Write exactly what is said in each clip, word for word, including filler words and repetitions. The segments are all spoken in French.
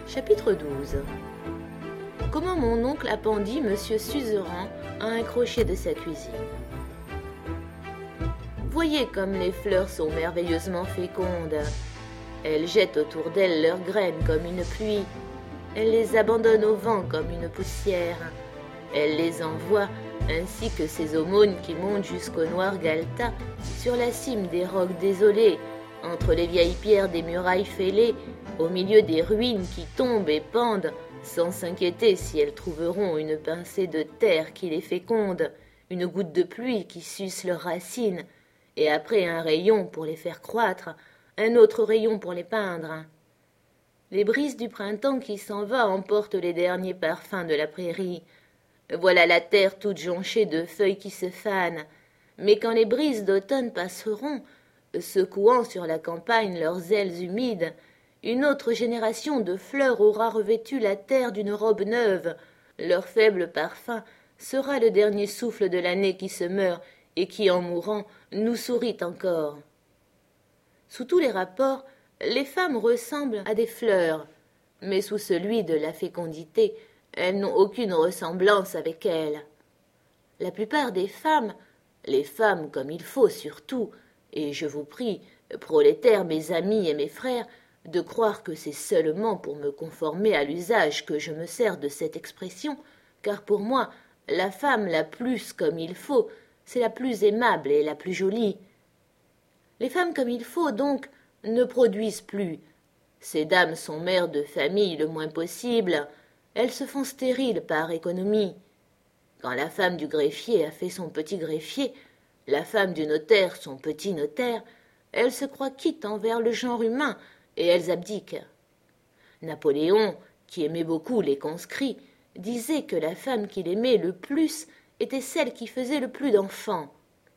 Chapitre douze. Comment mon oncle appendit Monsieur Suzerain à un crochet de sa cuisine. Voyez comme les fleurs sont merveilleusement fécondes. Elles jettent autour d'elles leurs graines comme une pluie. Elles les abandonnent au vent comme une poussière. Elles les envoient, ainsi que ces aumônes qui montent jusqu'au noir Galta, sur la cime des rocs désolés, entre les vieilles pierres des murailles fêlées, au milieu des ruines qui tombent et pendent, sans s'inquiéter si elles trouveront une pincée de terre qui les féconde, une goutte de pluie qui suce leurs racines, et après un rayon pour les faire croître, un autre rayon pour les peindre. Les brises du printemps qui s'en va emportent les derniers parfums de la prairie. Voilà la terre toute jonchée de feuilles qui se fanent, mais quand les brises d'automne passeront, secouant sur la campagne leurs ailes humides, une autre génération de fleurs aura revêtu la terre d'une robe neuve. Leur faible parfum sera le dernier souffle de l'année qui se meurt et qui, en mourant, nous sourit encore. Sous tous les rapports, les femmes ressemblent à des fleurs, mais sous celui de la fécondité, elles n'ont aucune ressemblance avec elles. La plupart des femmes, les femmes comme il faut surtout, et je vous prie, prolétaires, mes amis et mes frères, de croire que c'est seulement pour me conformer à l'usage que je me sers de cette expression, car pour moi, la femme la plus comme il faut, c'est la plus aimable et la plus jolie. Les femmes comme il faut, donc, ne produisent plus. Ces dames sont mères de famille le moins possible. Elles se font stériles par économie. Quand la femme du greffier a fait son petit greffier, la femme du notaire son petit notaire, elles se croient quittes envers le genre humain et elles abdiquent. Napoléon, qui aimait beaucoup les conscrits, disait que la femme qu'il aimait le plus était celle qui faisait le plus d'enfants.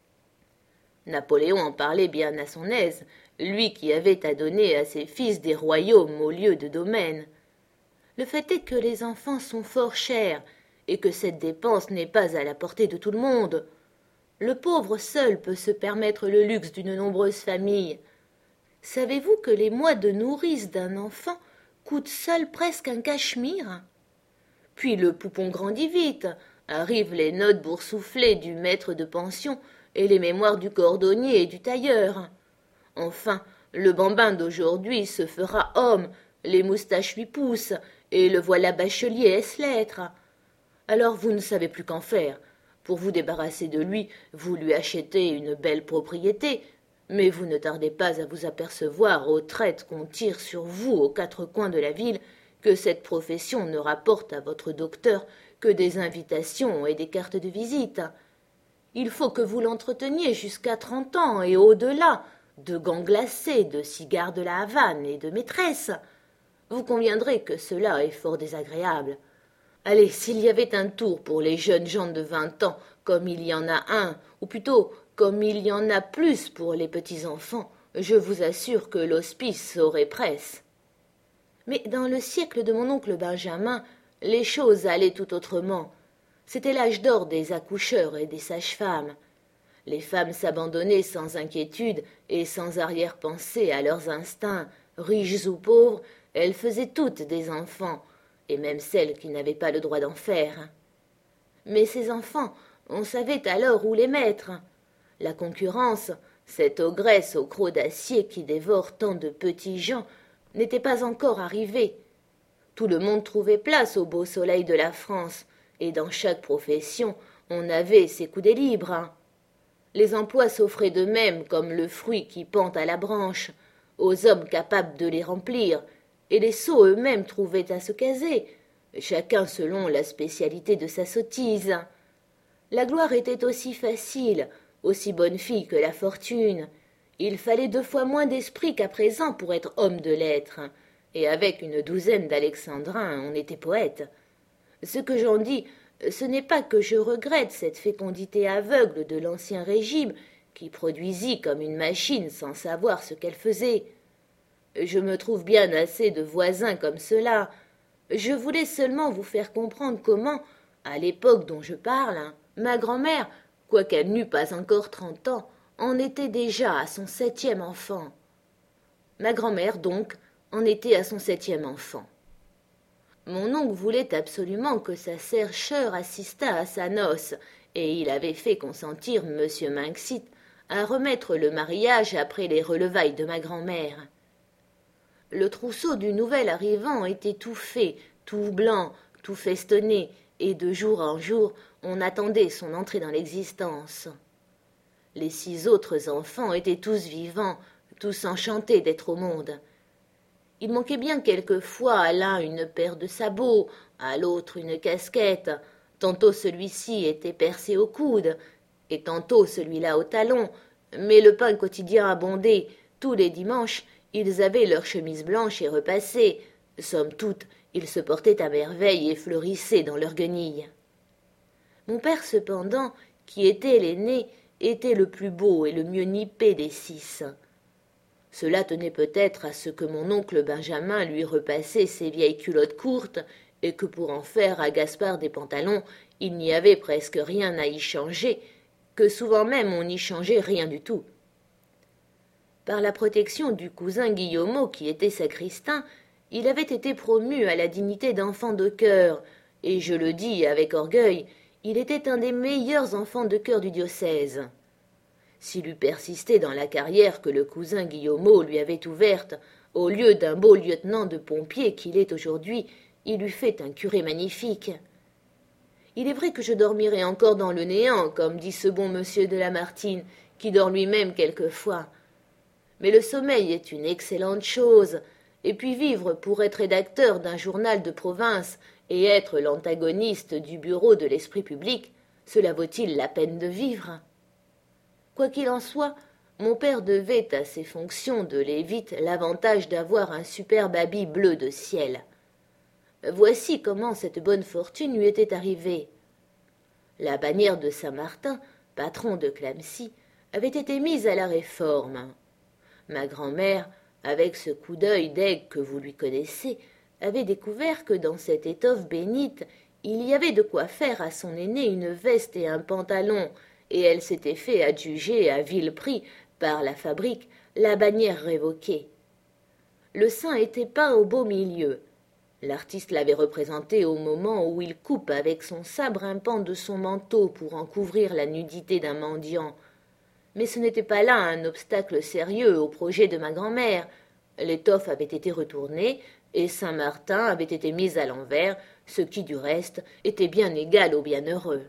Napoléon en parlait bien à son aise, lui qui avait à donner à ses fils des royaumes au lieu de domaines. Le fait est que les enfants sont fort chers et que cette dépense n'est pas à la portée de tout le monde. Le pauvre seul peut se permettre le luxe d'une nombreuse famille. Savez-vous que les mois de nourrice d'un enfant coûtent seuls presque un cachemire? Puis le poupon grandit vite, arrivent les notes boursouflées du maître de pension et les mémoires du cordonnier et du tailleur. Enfin, le bambin d'aujourd'hui se fera homme, les moustaches lui poussent, et le voilà bachelier ès-lettres. Alors vous ne savez plus qu'en faire. Pour vous débarrasser de lui, vous lui achetez une belle propriété, mais vous ne tardez pas à vous apercevoir aux traites qu'on tire sur vous aux quatre coins de la ville que cette profession ne rapporte à votre docteur que des invitations et des cartes de visite. Il faut que vous l'entreteniez jusqu'à trente ans et au-delà, de gants glacés, de cigares de la Havane et de maîtresses. Vous conviendrez que cela est fort désagréable. Allez, s'il y avait un tour pour les jeunes gens de vingt ans, comme il y en a un, ou plutôt comme il y en a plus pour les petits-enfants, je vous assure que l'hospice saurait presse. Mais dans le siècle de mon oncle Benjamin, les choses allaient tout autrement. C'était l'âge d'or des accoucheurs et des sages-femmes. Les femmes s'abandonnaient sans inquiétude et sans arrière-pensée à leurs instincts. Riches ou pauvres, elles faisaient toutes des enfants, et même celles qui n'avaient pas le droit d'en faire. Mais ces enfants, on savait alors où les mettre. La concurrence, cette ogresse au croc d'acier qui dévore tant de petits gens, n'était pas encore arrivée. Tout le monde trouvait place au beau soleil de la France, et dans chaque profession, on avait ses coudées libres. Les emplois s'offraient d'eux-mêmes comme le fruit qui pend à la branche, aux hommes capables de les remplir, et les sots eux-mêmes trouvaient à se caser, chacun selon la spécialité de sa sottise. La gloire était aussi facile, aussi bonne fille que la fortune. Il fallait deux fois moins d'esprit qu'à présent pour être homme de lettres, et avec une douzaine d'alexandrins on était poète. Ce que j'en dis, ce n'est pas que je regrette cette fécondité aveugle de l'ancien régime qui produisit comme une machine sans savoir ce qu'elle faisait. Je me trouve bien assez de voisins comme cela. Je voulais seulement vous faire comprendre comment, à l'époque dont je parle, ma grand-mère, quoiqu'elle n'eût pas encore trente ans, en était déjà à son septième enfant. Ma grand-mère, donc, en était à son septième enfant. Mon oncle voulait absolument que sa sœur assistât à sa noce, et il avait fait consentir monsieur Minxit à remettre le mariage après les relevailles de ma grand-mère. Le trousseau du nouvel arrivant était tout fait, tout blanc, tout festonné, et de jour en jour on attendait son entrée dans l'existence. Les six autres enfants étaient tous vivants, tous enchantés d'être au monde. Il manquait bien quelquefois à l'un une paire de sabots, à l'autre une casquette. Tantôt celui-ci était percé au coude, et tantôt celui-là au talon, mais le pain quotidien abondait. Tous les dimanches, ils avaient leurs chemises blanches et repassées. Somme toute, ils se portaient à merveille et fleurissaient dans leurs guenilles. Mon père, cependant, qui était l'aîné, était le plus beau et le mieux nippé des six. Cela tenait peut-être à ce que mon oncle Benjamin lui repassait ses vieilles culottes courtes, et que pour en faire à Gaspard des pantalons, il n'y avait presque rien à y changer, que souvent même on n'y changeait rien du tout. Par la protection du cousin Guillaumeau, qui était sacristain, il avait été promu à la dignité d'enfant de chœur, et je le dis avec orgueil, il était un des meilleurs enfants de chœur du diocèse. S'il eût persisté dans la carrière que le cousin Guillaumeau lui avait ouverte, au lieu d'un beau lieutenant de pompiers qu'il est aujourd'hui, il eût fait un curé magnifique. Il est vrai que je dormirais encore dans le néant, comme dit ce bon monsieur de Lamartine, qui dort lui-même quelquefois. Mais le sommeil est une excellente chose, et puis vivre pour être rédacteur d'un journal de province et être l'antagoniste du bureau de l'esprit public, cela vaut-il la peine de vivre? Quoi qu'il en soit, mon père devait à ses fonctions de lévite l'avantage d'avoir un superbe habit bleu de ciel. Voici comment cette bonne fortune lui était arrivée. La bannière de Saint-Martin, patron de Clamecy, avait été mise à la Réforme. Ma grand-mère, avec ce coup d'œil d'aigle que vous lui connaissez, avait découvert que dans cette étoffe bénite, il y avait de quoi faire à son aîné une veste et un pantalon, et elle s'était fait adjuger à vil prix par la fabrique la bannière révoquée. Le saint était peint au beau milieu. L'artiste l'avait représenté au moment où il coupe avec son sabre un pan de son manteau pour en couvrir la nudité d'un mendiant. Mais ce n'était pas là un obstacle sérieux au projet de ma grand-mère. L'étoffe avait été retournée, et Saint-Martin avait été mise à l'envers, ce qui, du reste, était bien égal au bienheureux.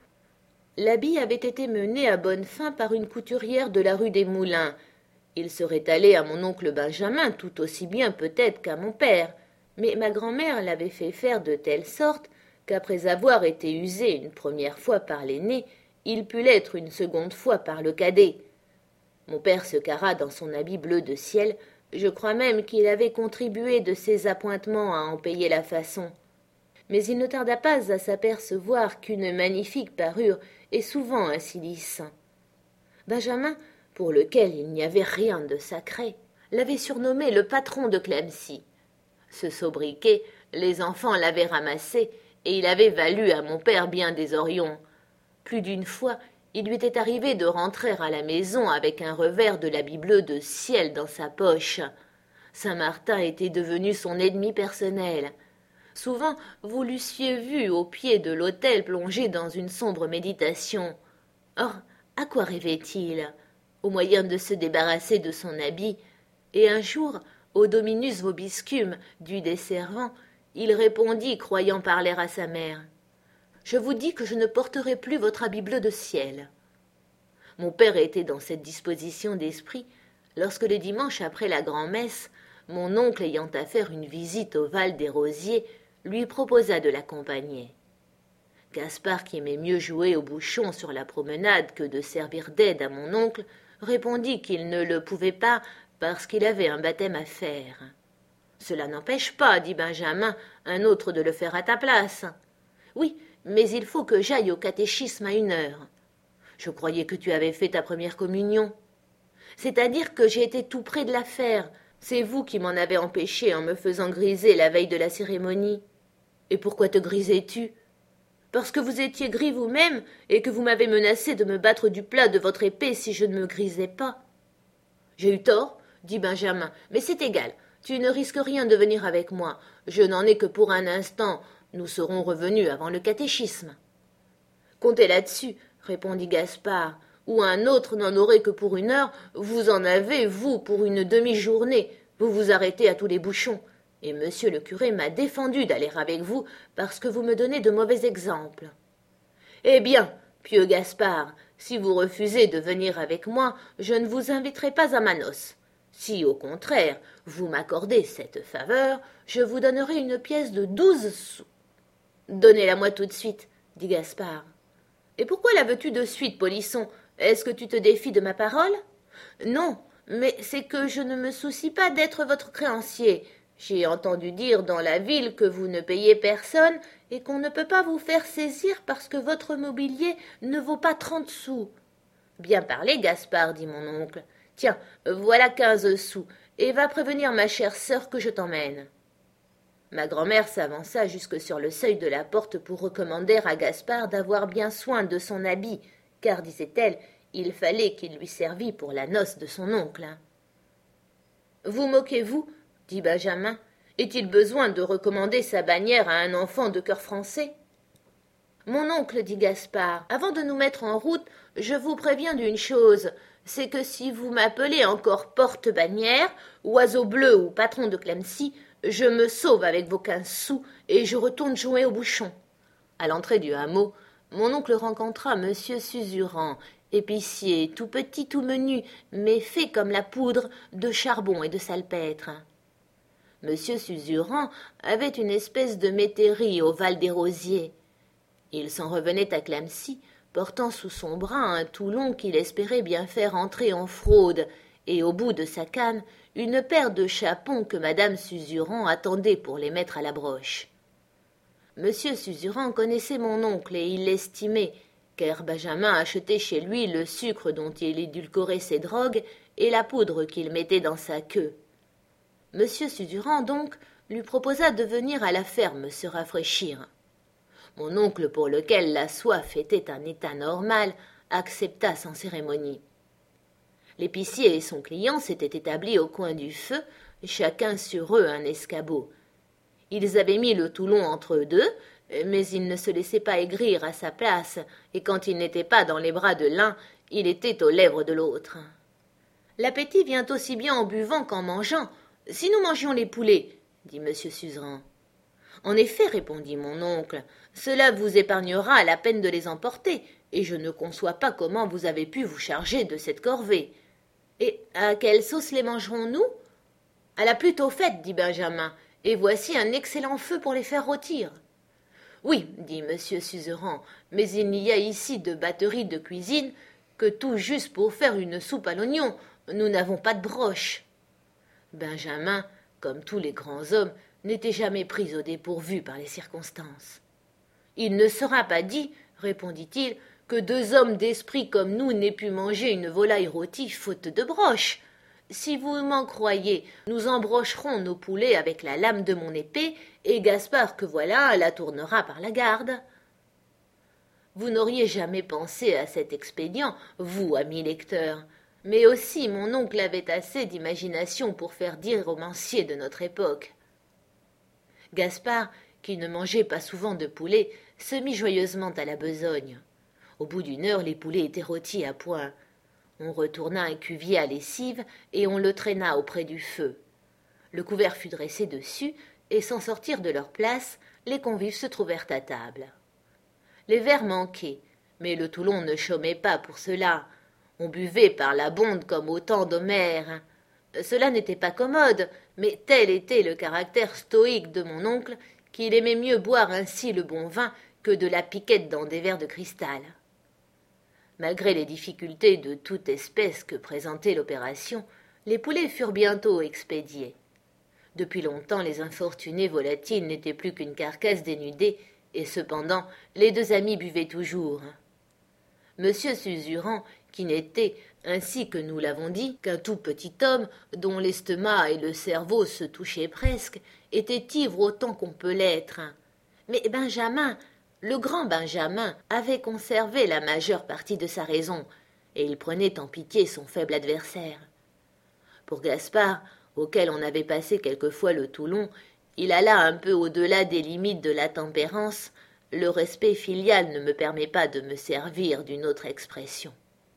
L'habit avait été mené à bonne fin par une couturière de la rue des Moulins. Il serait allé à mon oncle Benjamin tout aussi bien peut-être qu'à mon père, mais ma grand-mère l'avait fait faire de telle sorte qu'après avoir été usé une première fois par l'aîné, il put l'être une seconde fois par le cadet. Mon père se carra dans son habit bleu de ciel, je crois même qu'il avait contribué de ses appointements à en payer la façon. Mais il ne tarda pas à s'apercevoir qu'une magnifique parure est souvent un cilice. Benjamin, pour lequel il n'y avait rien de sacré, l'avait surnommé le patron de Clamecy. Ce sobriquet, les enfants l'avaient ramassé, et il avait valu à mon père bien des horions. Plus d'une fois, il lui était arrivé de rentrer à la maison avec un revers de l'habit bleu de ciel dans sa poche. Saint-Martin était devenu son ennemi personnel. Souvent, vous l'eussiez vu au pied de l'autel plongé dans une sombre méditation. Or, à quoi rêvait-il? Au moyen de se débarrasser de son habit. Et un jour, au Dominus Vobiscum du desservant, il répondit, croyant parler à sa mère. « Je vous dis que je ne porterai plus votre habit bleu de ciel. » Mon père était dans cette disposition d'esprit lorsque le dimanche après la grand-messe, mon oncle ayant à faire une visite au Val des Rosiers, lui proposa de l'accompagner. Gaspard, qui aimait mieux jouer au bouchon sur la promenade que de servir d'aide à mon oncle, répondit qu'il ne le pouvait pas parce qu'il avait un baptême à faire. « Cela n'empêche pas, dit Benjamin, un autre de le faire à ta place. »« Oui, mais il faut que j'aille au catéchisme à une heure. »« Je croyais que tu avais fait ta première communion. »« C'est-à-dire que j'ai été tout près de la faire. C'est vous qui m'en avez empêché en me faisant griser la veille de la cérémonie. »« Et pourquoi te grisais-tu ? » ?»« Parce que vous étiez gris vous-même et que vous m'avez menacé de me battre du plat de votre épée si je ne me grisais pas. »« J'ai eu tort, dit Benjamin, mais c'est égal. Tu ne risques rien de venir avec moi. Je n'en ai que pour un instant. Nous serons revenus avant le catéchisme. » « Comptez là-dessus, » répondit Gaspard. « Ou un autre n'en aurait que pour une heure. Vous en avez, vous, pour une demi-journée. Vous vous arrêtez à tous les bouchons. Et monsieur le curé m'a défendu d'aller avec vous parce que vous me donnez de mauvais exemples. »« Eh bien, pieux Gaspard, si vous refusez de venir avec moi, je ne vous inviterai pas à ma noce. Si, au contraire, vous m'accordez cette faveur, je vous donnerai une pièce de douze sous. »« Donnez-la-moi tout de suite, » dit Gaspard. « Et pourquoi la veux-tu de suite, Polisson? Est-ce que tu te défies de ma parole? »« Non, mais c'est que je ne me soucie pas d'être votre créancier. J'ai entendu dire dans la ville que vous ne payez personne et qu'on ne peut pas vous faire saisir parce que votre mobilier ne vaut pas trente sous. »« Bien parlé, Gaspard, dit mon oncle. Tiens, voilà quinze sous, et va prévenir ma chère sœur que je t'emmène. » Ma grand-mère s'avança jusque sur le seuil de la porte pour recommander à Gaspard d'avoir bien soin de son habit, car, disait-elle, il fallait qu'il lui servît pour la noce de son oncle. « Vous moquez-vous, dit Benjamin. Est-il besoin de recommander sa bannière à un enfant de cœur français? »« Mon oncle, dit Gaspard, avant de nous mettre en route, je vous préviens d'une chose, c'est que si vous m'appelez encore porte-bannière, oiseau bleu ou patron de Clemcy, je me sauve avec vos quinze sous et je retourne jouer au bouchon. » À l'entrée du hameau, mon oncle rencontra monsieur Susurrand, épicier, tout petit, tout menu, mais fait comme la poudre de charbon et de salpêtre. Monsieur Susurrand avait une espèce de métairie au Val des Rosiers. Il s'en revenait à Clemcy, portant sous son bras un toulon qu'il espérait bien faire entrer en fraude, et au bout de sa canne, une paire de chapons que madame Susurrand attendait pour les mettre à la broche. Monsieur Susurrand connaissait mon oncle et il l'estimait, car Benjamin achetait chez lui le sucre dont il édulcorait ses drogues et la poudre qu'il mettait dans sa queue. Monsieur Susurrand, donc, lui proposa de venir à la ferme se rafraîchir. Mon oncle, pour lequel la soif était un état normal, accepta sans cérémonie. L'épicier et son client s'étaient établis au coin du feu, chacun sur eux un escabeau. Ils avaient mis le toulon entre eux deux, mais il ne se laissait pas aigrir à sa place, et quand il n'était pas dans les bras de l'un, il était aux lèvres de l'autre. « L'appétit vient aussi bien en buvant qu'en mangeant. Si nous mangions les poulets, dit M. Susurrand. « En effet, répondit mon oncle, cela vous épargnera la peine de les emporter, et je ne conçois pas comment vous avez pu vous charger de cette corvée. Et à quelle sauce les mangerons-nous? »« À la plutôt faite, dit Benjamin, et voici un excellent feu pour les faire rôtir. »« Oui, dit M. Susurrand, mais il n'y a ici de batterie de cuisine que tout juste pour faire une soupe à l'oignon. Nous n'avons pas de broche. » Benjamin, comme tous les grands hommes, n'était jamais pris au dépourvu par les circonstances. « Il ne sera pas dit, répondit-il, que deux hommes d'esprit comme nous n'aient pu manger une volaille rôtie faute de broche. Si vous m'en croyez, nous embrocherons nos poulets avec la lame de mon épée, et Gaspard que voilà la tournera par la garde. » Vous n'auriez jamais pensé à cet expédient, vous, ami lecteur, mais aussi mon oncle avait assez d'imagination pour faire dire romancier de notre époque. Gaspard, qui ne mangeait pas souvent de poulet, se mit joyeusement à la besogne. Au bout d'une heure, les poulets étaient rôtis à point. On retourna un cuvier à lessive et on le traîna auprès du feu. Le couvert fut dressé dessus, et sans sortir de leur place, les convives se trouvèrent à table. Les verres manquaient, mais le Toulon ne chômait pas pour cela. On buvait par la bonde comme au temps d'Homère. Cela n'était pas commode, mais tel était le caractère stoïque de mon oncle qu'il aimait mieux boire ainsi le bon vin que de la piquette dans des verres de cristal. Malgré les difficultés de toute espèce que présentait l'opération, les poulets furent bientôt expédiés. Depuis longtemps, les infortunés volatiles n'étaient plus qu'une carcasse dénudée, et cependant, les deux amis buvaient toujours. Monsieur Susurrand, qui n'était, ainsi que nous l'avons dit, qu'un tout petit homme, dont l'estomac et le cerveau se touchaient presque, était ivre autant qu'on peut l'être. Mais Benjamin, le grand Benjamin, avait conservé la majeure partie de sa raison, et il prenait en pitié son faible adversaire. Pour Gaspard, auquel on avait passé quelquefois le Toulon, il alla un peu au-delà des limites de la tempérance. Le respect filial ne me permet pas de me servir d'une autre expression.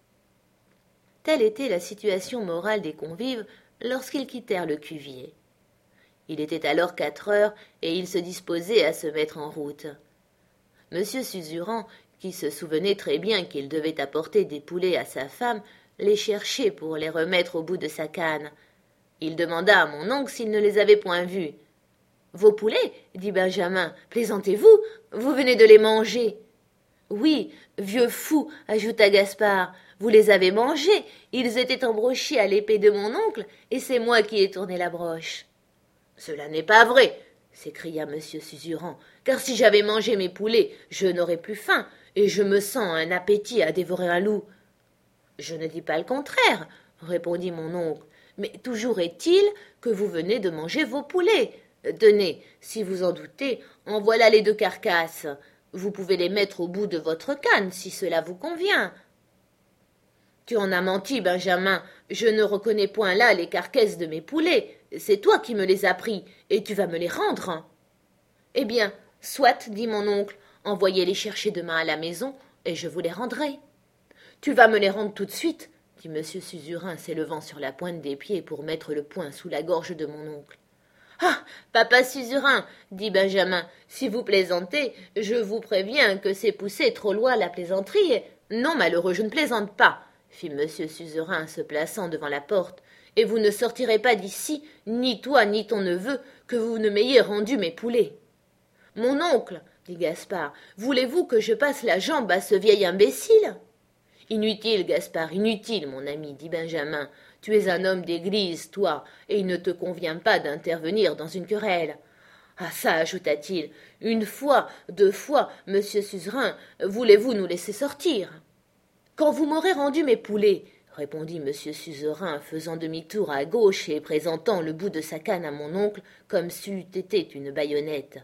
Telle était la situation morale des convives lorsqu'ils quittèrent le Cuvier. Il était alors quatre heures et ils se disposaient à se mettre en route. Monsieur Susurrand, qui se souvenait très bien qu'il devait apporter des poulets à sa femme, les cherchait pour les remettre au bout de sa canne. Il demanda à mon oncle s'il ne les avait point vus. « Vos poulets » dit Benjamin. « Plaisantez-vous ? Vous venez de les manger. »« Oui, vieux fou » ajouta Gaspard. « Vous les avez mangés. Ils étaient embrochés à l'épée de mon oncle, et c'est moi qui ai tourné la broche. »« Cela n'est pas vrai » s'écria monsieur Susurrand, « car si j'avais mangé mes poulets, je n'aurais plus faim, et je me sens un appétit à dévorer un loup. »« Je ne dis pas le contraire, » répondit mon oncle, « mais toujours est-il que vous venez de manger vos poulets. Tenez, si vous en doutez, en voilà les deux carcasses. Vous pouvez les mettre au bout de votre canne, si cela vous convient. »« Tu en as menti, Benjamin, je ne reconnais point là les carcasses de mes poulets. C'est toi qui me les as pris, et tu vas me les rendre. »« Eh bien, soit, dit mon oncle, envoyez les chercher demain à la maison, et je vous les rendrai. »« Tu vas me les rendre tout de suite, dit monsieur Susurrand, s'élevant sur la pointe des pieds pour mettre le poing sous la gorge de mon oncle. « Ah, papa Susurrand, dit Benjamin, si vous plaisantez, je vous préviens que c'est pousser trop loin la plaisanterie. Non, malheureux, je ne plaisante pas, fit monsieur Susurrand se plaçant devant la porte, et vous ne sortirez pas d'ici, ni toi ni ton neveu, que vous ne m'ayez rendu mes poulets. »« Mon oncle, dit Gaspard, voulez-vous que je passe la jambe à ce vieil imbécile ?»« Inutile, Gaspard, inutile, mon ami, dit Benjamin. Tu es un homme d'église, toi, et il ne te convient pas d'intervenir dans une querelle. Ah ça, ajouta-t-il, une fois, deux fois, monsieur Susurrand, voulez-vous nous laisser sortir ? » Quand vous m'aurez rendu mes poulets, répondit monsieur Susurrand, faisant demi-tour à gauche et présentant le bout de sa canne à mon oncle comme c'eût été une baïonnette.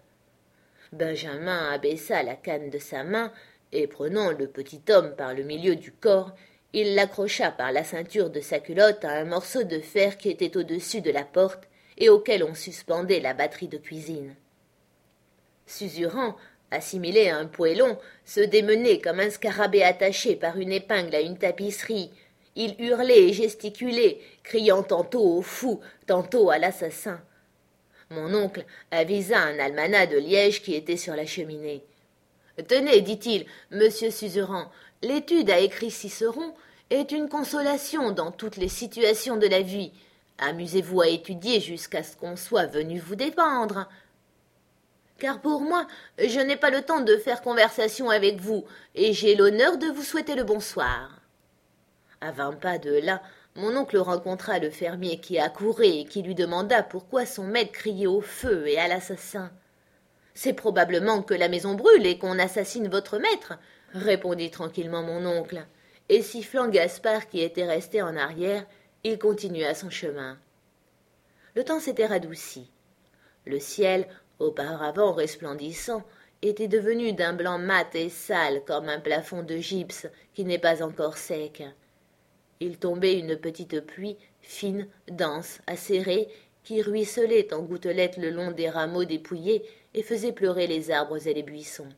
Benjamin abaissa la canne de sa main, et prenant le petit homme par le milieu du corps, il l'accrocha par la ceinture de sa culotte à un morceau de fer qui était au-dessus de la porte et auquel on suspendait la batterie de cuisine. Susurrand, assimilé à un poêlon, se démenait comme un scarabée attaché par une épingle à une tapisserie. Il hurlait et gesticulait, criant tantôt au fou, tantôt à l'assassin. Mon oncle avisa un almanach de Liège qui était sur la cheminée. « Tenez, dit-il, monsieur Susurrand, l'étude à écrit Cicéron est une consolation dans toutes les situations de la vie. Amusez-vous à étudier jusqu'à ce qu'on soit venu vous défendre. Car pour moi, je n'ai pas le temps de faire conversation avec vous, et j'ai l'honneur de vous souhaiter le bonsoir. » À vingt pas de là, mon oncle rencontra le fermier qui accourait et qui lui demanda pourquoi son maître criait au feu et à l'assassin. « C'est probablement que la maison brûle et qu'on assassine votre maître, » répondit tranquillement mon oncle, et sifflant Gaspard qui était resté en arrière, il continua son chemin. Le temps s'était radouci. Le ciel, auparavant resplendissant, était devenu d'un blanc mat et sale comme un plafond de gypse qui n'est pas encore sec. Il tombait une petite pluie, fine, dense, acérée, qui ruisselait en gouttelettes le long des rameaux dépouillés et faisait pleurer les arbres et les buissons.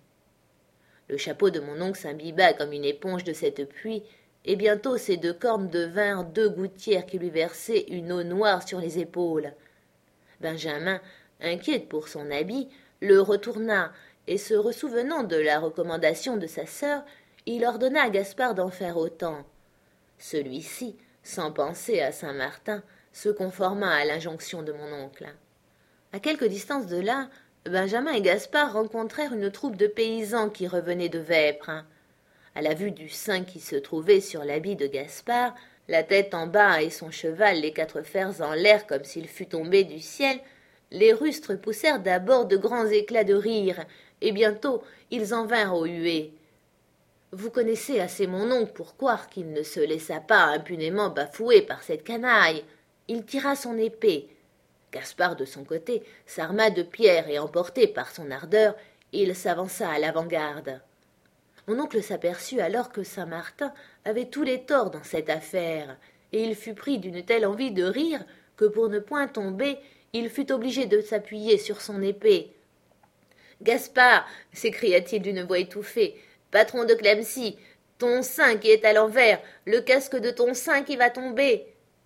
Le chapeau de mon oncle s'imbiba comme une éponge de cette pluie, et bientôt ses deux cornes devinrent deux gouttières qui lui versaient une eau noire sur les épaules. Benjamin, inquiet pour son habit, le retourna, et se ressouvenant de la recommandation de sa sœur, il ordonna à Gaspard d'en faire autant. Celui-ci, sans penser à Saint-Martin, se conforma à l'injonction de mon oncle. À quelque distance de là, Benjamin et Gaspard rencontrèrent une troupe de paysans qui revenaient de vêpres. À la vue du sein qui se trouvait sur l'habit de Gaspard, la tête en bas et son cheval les quatre fers en l'air comme s'il fût tombé du ciel, les rustres poussèrent d'abord de grands éclats de rire, et bientôt ils en vinrent aux huées. Vous connaissez assez mon oncle pour croire qu'il ne se laissa pas impunément bafouer par cette canaille. Il tira son épée. Gaspard, de son côté, s'arma de pierres et, emporté par son ardeur, il s'avança à l'avant-garde. Mon oncle s'aperçut alors que Saint-Martin avait tous les torts dans cette affaire, et il fut pris d'une telle envie de rire que pour ne point tomber, il fut obligé de s'appuyer sur son épée. « Gaspard, s'écria-t-il d'une voix étouffée, patron de Clamcy, ton sein qui est à l'envers, le casque de ton sein qui va tomber. »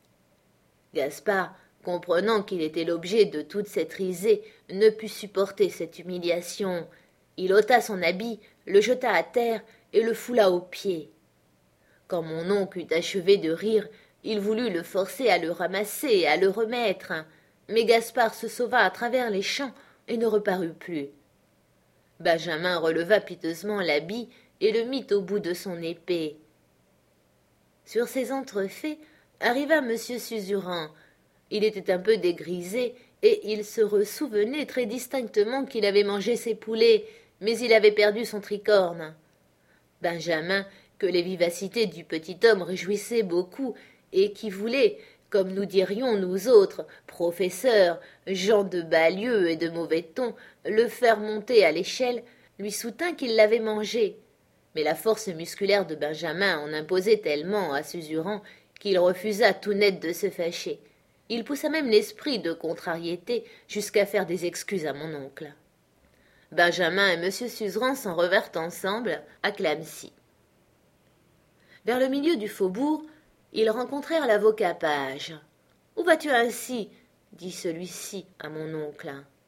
Gaspard, comprenant qu'il était l'objet de toute cette risée, ne put supporter cette humiliation. Il ôta son habit, le jeta à terre et le foula aux pieds. Quand mon oncle eut achevé de rire, il voulut le forcer à le ramasser et à le remettre. Mais Gaspard se sauva à travers les champs et ne reparut plus. Benjamin releva piteusement l'habit et le mit au bout de son épée. Sur ces entrefaits arriva monsieur Suzuran. Il était un peu dégrisé et il se ressouvenait très distinctement qu'il avait mangé ses poulets, mais il avait perdu son tricorne. Benjamin, que les vivacités du petit homme réjouissaient beaucoup et qui voulait, comme nous dirions nous autres, professeurs, gens de bas lieu et de mauvais ton, le faire monter à l'échelle, lui soutint qu'il l'avait mangé. Mais la force musculaire de Benjamin en imposait tellement à Suzuran qu'il refusa tout net de se fâcher. Il poussa même l'esprit de contrariété jusqu'à faire des excuses à mon oncle. Benjamin et monsieur Suzeran s'en revinrent ensemble à Clamcy. Vers le milieu du faubourg, ils rencontrèrent l'avocat Page. « Où vas-tu ainsi » dit celui-ci à mon oncle.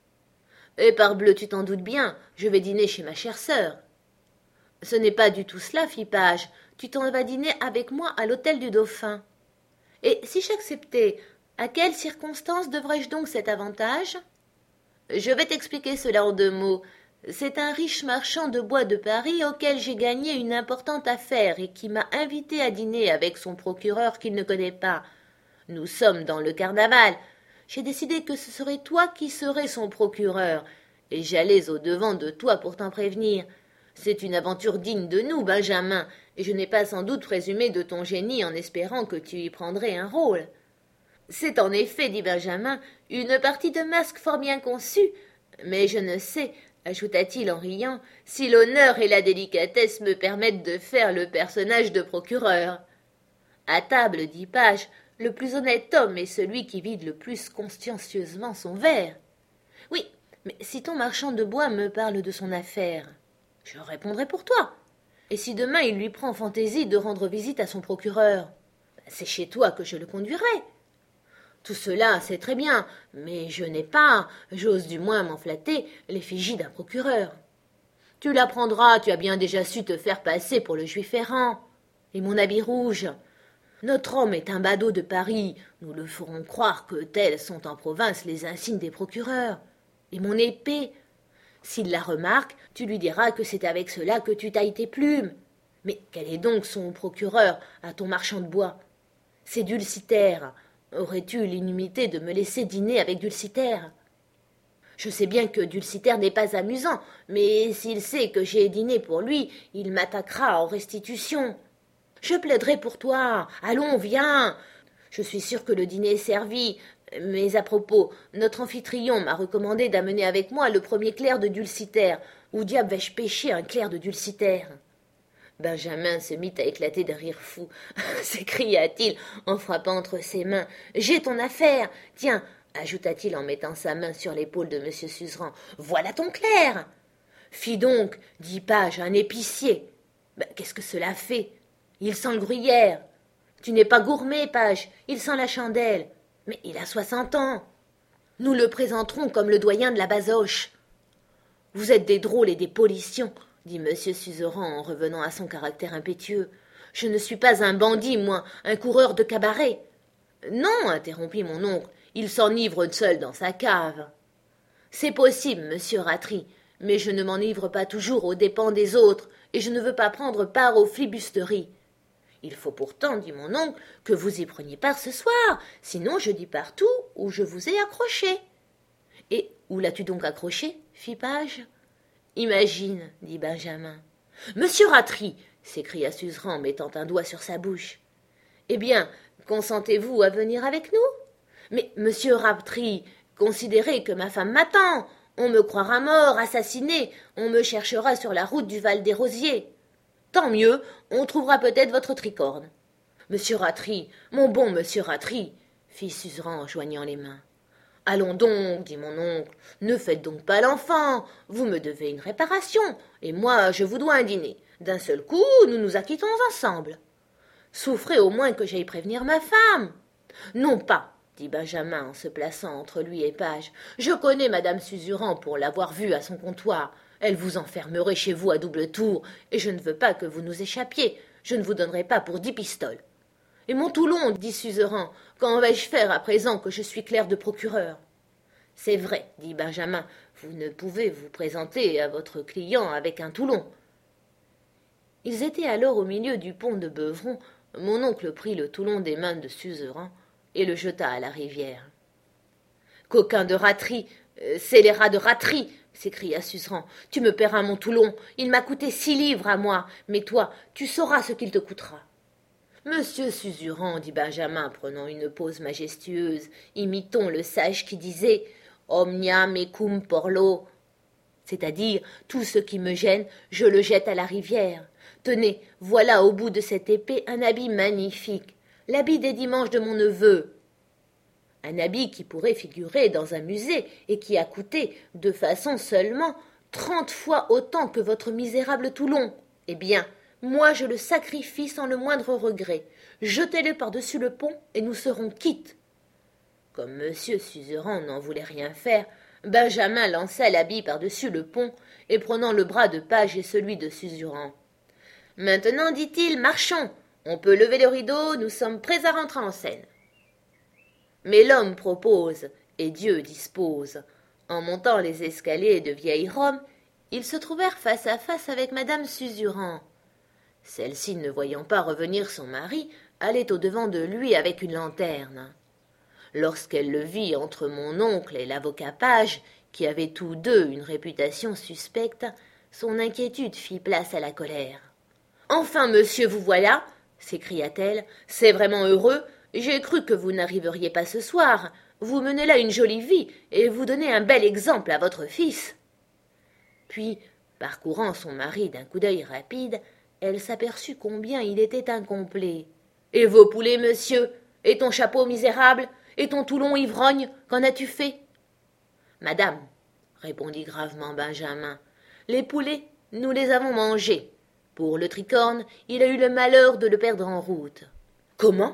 « Eh, parbleu, tu t'en doutes bien, je vais dîner chez ma chère sœur. »« Ce n'est pas du tout cela, fit Page, tu t'en vas dîner avec moi à l'hôtel du Dauphin. »« Et si j'acceptais, à quelles circonstances devrais-je donc cet avantage ?»« Je vais t'expliquer cela en deux mots. C'est un riche marchand de bois de Paris auquel j'ai gagné une importante affaire et qui m'a invité à dîner avec son procureur qu'il ne connaît pas. Nous sommes dans le carnaval. J'ai décidé que ce serait toi qui serais son procureur, et j'allais au-devant de toi pour t'en prévenir. C'est une aventure digne de nous, Benjamin, et je n'ai pas sans doute présumé de ton génie en espérant que tu y prendrais un rôle. C'est en effet, dit Benjamin, une partie de masque fort bien conçue, mais je ne sais, ajouta-t-il en riant, si l'honneur et la délicatesse me permettent de faire le personnage de procureur. À table, dit Page, le plus honnête homme est celui qui vide le plus consciencieusement son verre. Oui, mais si ton marchand de bois me parle de son affaire, je répondrai pour toi. Et si demain il lui prend fantaisie de rendre visite à son procureur, c'est chez toi que je le conduirai. Tout cela, c'est très bien, mais je n'ai pas, j'ose du moins m'en flatter, l'effigie d'un procureur. Tu l'apprendras, tu as bien déjà su te faire passer pour le juif errant. Et mon habit rouge. Notre homme est un badaud de Paris, nous le ferons croire que tels sont en province les insignes des procureurs. Et mon épée, s'il la remarque, tu lui diras que c'est avec cela que tu tailles tes plumes. Mais quel est donc son procureur à ton marchand de bois? C'est Dulciter. Aurais-tu l'inimité de me laisser dîner avec Dulciter? Je sais bien que Dulciter n'est pas amusant, mais s'il sait que j'ai dîné pour lui, il m'attaquera en restitution. Je plaiderai pour toi. Allons, viens. Je suis sûr que le dîner est servi. Mais à propos, notre amphitryon m'a recommandé d'amener avec moi le premier clerc de Dulciter. Où diable vais-je pêcher un clerc de Dulciter? Benjamin se mit à éclater d'un rire fou. S'écria-t-il en frappant entre ses mains. « J'ai ton affaire. Tiens, ajouta-t-il en mettant sa main sur l'épaule de monsieur Suzeran, voilà ton clerc. Fi donc, dit Page, un épicier. Ben, qu'est-ce que cela fait? Il sent le gruyère. Tu n'es pas gourmet, Page, il sent la chandelle. Mais il a soixante ans. Nous le présenterons comme le doyen de la basoche. Vous êtes des drôles et des policions, dit monsieur Suzeran en revenant à son caractère impétueux. Je ne suis pas un bandit, moi, un coureur de cabaret. Non, interrompit mon oncle, il s'enivre seul dans sa cave. C'est possible, monsieur Rattray, mais je ne m'enivre pas toujours aux dépens des autres, et je ne veux pas prendre part aux flibusteries. Il faut pourtant, dit mon oncle, que vous y preniez part ce soir, sinon je dis partout où je vous ai accroché. Et où l'as-tu donc accroché? Fit Page. Imagine, dit Benjamin. Monsieur Rattray, s'écria Suzeran en mettant un doigt sur sa bouche. Eh bien, consentez-vous à venir avec nous? Mais, monsieur Rattray, considérez que ma femme m'attend. On me croira mort, assassiné, on me cherchera sur la route du Val des Rosiers. Tant mieux, on trouvera peut-être votre tricorne. Monsieur Rattray, mon bon monsieur Rattray, fit Suzerain en joignant les mains. « Allons donc, dit mon oncle, ne faites donc pas l'enfant. Vous me devez une réparation, et moi je vous dois un dîner. D'un seul coup, nous nous acquittons ensemble. Souffrez au moins que j'aille prévenir ma femme. »« Non pas, dit Benjamin en se plaçant entre lui et Page. Je connais madame Suzerain pour l'avoir vue à son comptoir. Elle vous enfermerait chez vous à double tour, et je ne veux pas que vous nous échappiez. Je ne vous donnerai pas pour dix pistoles. »« Et mon Toulon, dit Suzerain, qu'en vais-je faire à présent que je suis clerc de procureur ?»« C'est vrai, dit Benjamin, vous ne pouvez vous présenter à votre client avec un Toulon. » Ils étaient alors au milieu du pont de Beuvron. Mon oncle prit le Toulon des mains de Suzerain et le jeta à la rivière. « Coquin de raterie, euh, scélérat de raterie !» s'écria Suzerain. « Tu me paieras mon Toulon, il m'a coûté six livres à moi, mais toi, tu sauras ce qu'il te coûtera. »« Monsieur Suzerain, dit Benjamin, prenant une pose majestueuse, imitant le sage qui disait « Omnia mecum porlo », c'est-à-dire « Tout ce qui me gêne, je le jette à la rivière. Tenez, voilà au bout de cette épée un habit magnifique, l'habit des dimanches de mon neveu. » Un habit qui pourrait figurer dans un musée et qui a coûté, de façon seulement, trente fois autant que votre misérable Toulon. Eh bien, moi je le sacrifie sans le moindre regret. Jetez-le par-dessus le pont et nous serons quittes. Comme monsieur Suzerain n'en voulait rien faire, Benjamin lança l'habit par-dessus le pont et prenant le bras de Page et celui de Suzerain. « Maintenant, dit-il, marchons. On peut lever le rideau, nous sommes prêts à rentrer en scène. » Mais l'homme propose, et Dieu dispose. En montant les escaliers de vieille Rome, ils se trouvèrent face à face avec madame Suzerain. Celle-ci, ne voyant pas revenir son mari, allait au-devant de lui avec une lanterne. Lorsqu'elle le vit entre mon oncle et l'avocat Page, qui avaient tous deux une réputation suspecte, son inquiétude fit place à la colère. « Enfin, monsieur, vous voilà !» s'écria-t-elle. « C'est vraiment heureux. J'ai cru que vous n'arriveriez pas ce soir. Vous menez là une jolie vie, et vous donnez un bel exemple à votre fils. » Puis, parcourant son mari d'un coup d'œil rapide, elle s'aperçut combien il était incomplet. « Et vos poulets, monsieur? Et ton chapeau misérable? Et ton Toulon ivrogne? Qu'en as-tu fait ?»« Madame, » répondit gravement Benjamin, « les poulets, nous les avons mangés. Pour le tricorne, il a eu le malheur de le perdre en route. »« Comment ?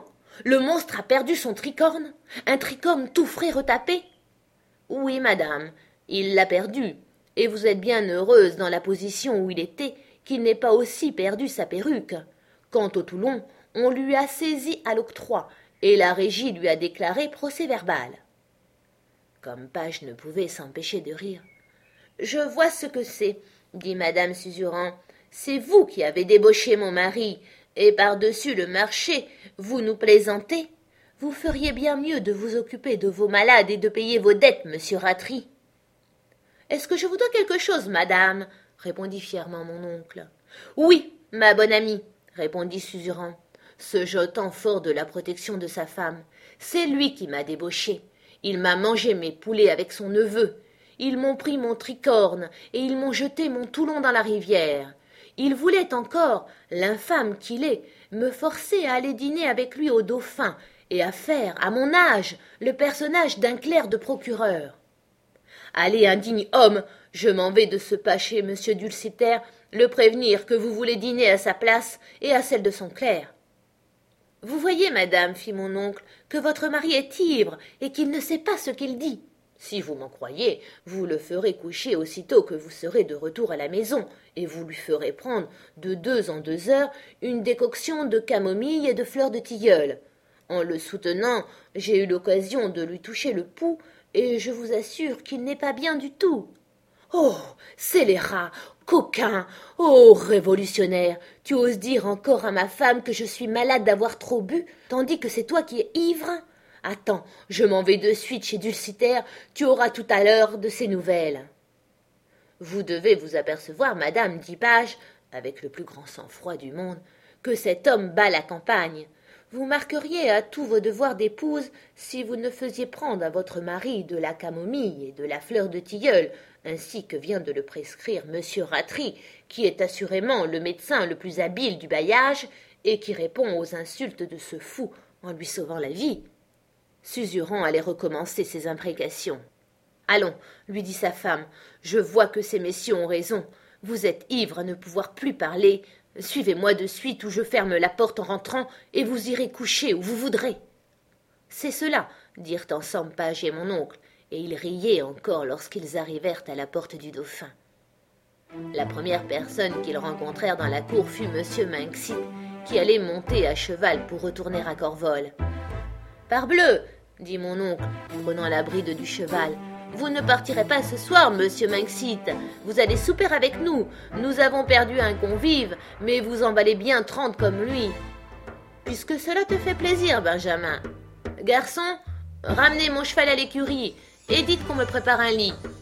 Le monstre a perdu son tricorne? Un tricorne tout frais retapé ?»« Oui, madame, il l'a perdu, et vous êtes bien heureuse dans la position où il était qu'il n'ait pas aussi perdu sa perruque. Quant au Toulon, on lui a saisi à l'octroi, et la régie lui a déclaré procès-verbal. » Comme Page ne pouvait s'empêcher de rire. « Je vois ce que c'est, dit madame Suzerain. C'est vous qui avez débauché mon mari, et par-dessus le marché, vous nous plaisantez. Vous feriez bien mieux de vous occuper de vos malades et de payer vos dettes, monsieur Raterie. »« Est-ce que je vous dois quelque chose, madame ?» répondit fièrement mon oncle. « Oui, ma bonne amie, » répondit Suzerain, se jetant fort de la protection de sa femme. « C'est lui qui m'a débauché. Il m'a mangé mes poulets avec son neveu. Ils m'ont pris mon tricorne, et ils m'ont jeté mon Toulon dans la rivière. Il voulait encore, l'infâme qu'il est, me forcer à aller dîner avec lui au Dauphin et à faire, à mon âge, le personnage d'un clerc de procureur. Allez, indigne homme, je m'en vais de ce pas chez monsieur Dulciter, le prévenir que vous voulez dîner à sa place et à celle de son clerc. »« Vous voyez, madame, fit mon oncle, que votre mari est ivre et qu'il ne sait pas ce qu'il dit. Si vous m'en croyez, vous le ferez coucher aussitôt que vous serez de retour à la maison, et vous lui ferez prendre de deux en deux heures une décoction de camomille et de fleurs de tilleul. En le soutenant, j'ai eu l'occasion de lui toucher le pouls, et je vous assure qu'il n'est pas bien du tout. »« Oh, scélérat, coquin, oh, révolutionnaire, tu oses dire encore à ma femme que je suis malade d'avoir trop bu, tandis que c'est toi qui es ivre ? Attends, je m'en vais de suite chez Dulciter, tu auras tout à l'heure de ses nouvelles. »« Vous devez vous apercevoir, madame, dit Page, avec le plus grand sang-froid du monde, que cet homme bat la campagne. Vous marqueriez à tous vos devoirs d'épouse si vous ne faisiez prendre à votre mari de la camomille et de la fleur de tilleul, ainsi que vient de le prescrire monsieur Raterie, qui est assurément le médecin le plus habile du bailliage et qui répond aux insultes de ce fou en lui sauvant la vie. » Susurrant allait recommencer ses imprécations. « Allons, lui dit sa femme, je vois que ces messieurs ont raison. Vous êtes ivre à ne pouvoir plus parler. Suivez-moi de suite ou je ferme la porte en rentrant et vous irez coucher où vous voudrez. » C'est cela, dirent ensemble Page et mon oncle, et ils riaient encore lorsqu'ils arrivèrent à la porte du Dauphin. La première personne qu'ils rencontrèrent dans la cour fut monsieur Minxit, qui allait monter à cheval pour retourner à Corvol. « Parbleu, dit mon oncle, prenant la bride du cheval, vous ne partirez pas ce soir, monsieur Minxit. Vous allez souper avec nous. Nous avons perdu un convive, mais vous en valez bien trente comme lui. Puisque cela te fait plaisir, Benjamin. Garçon, ramenez mon cheval à l'écurie et dites qu'on me prépare un lit.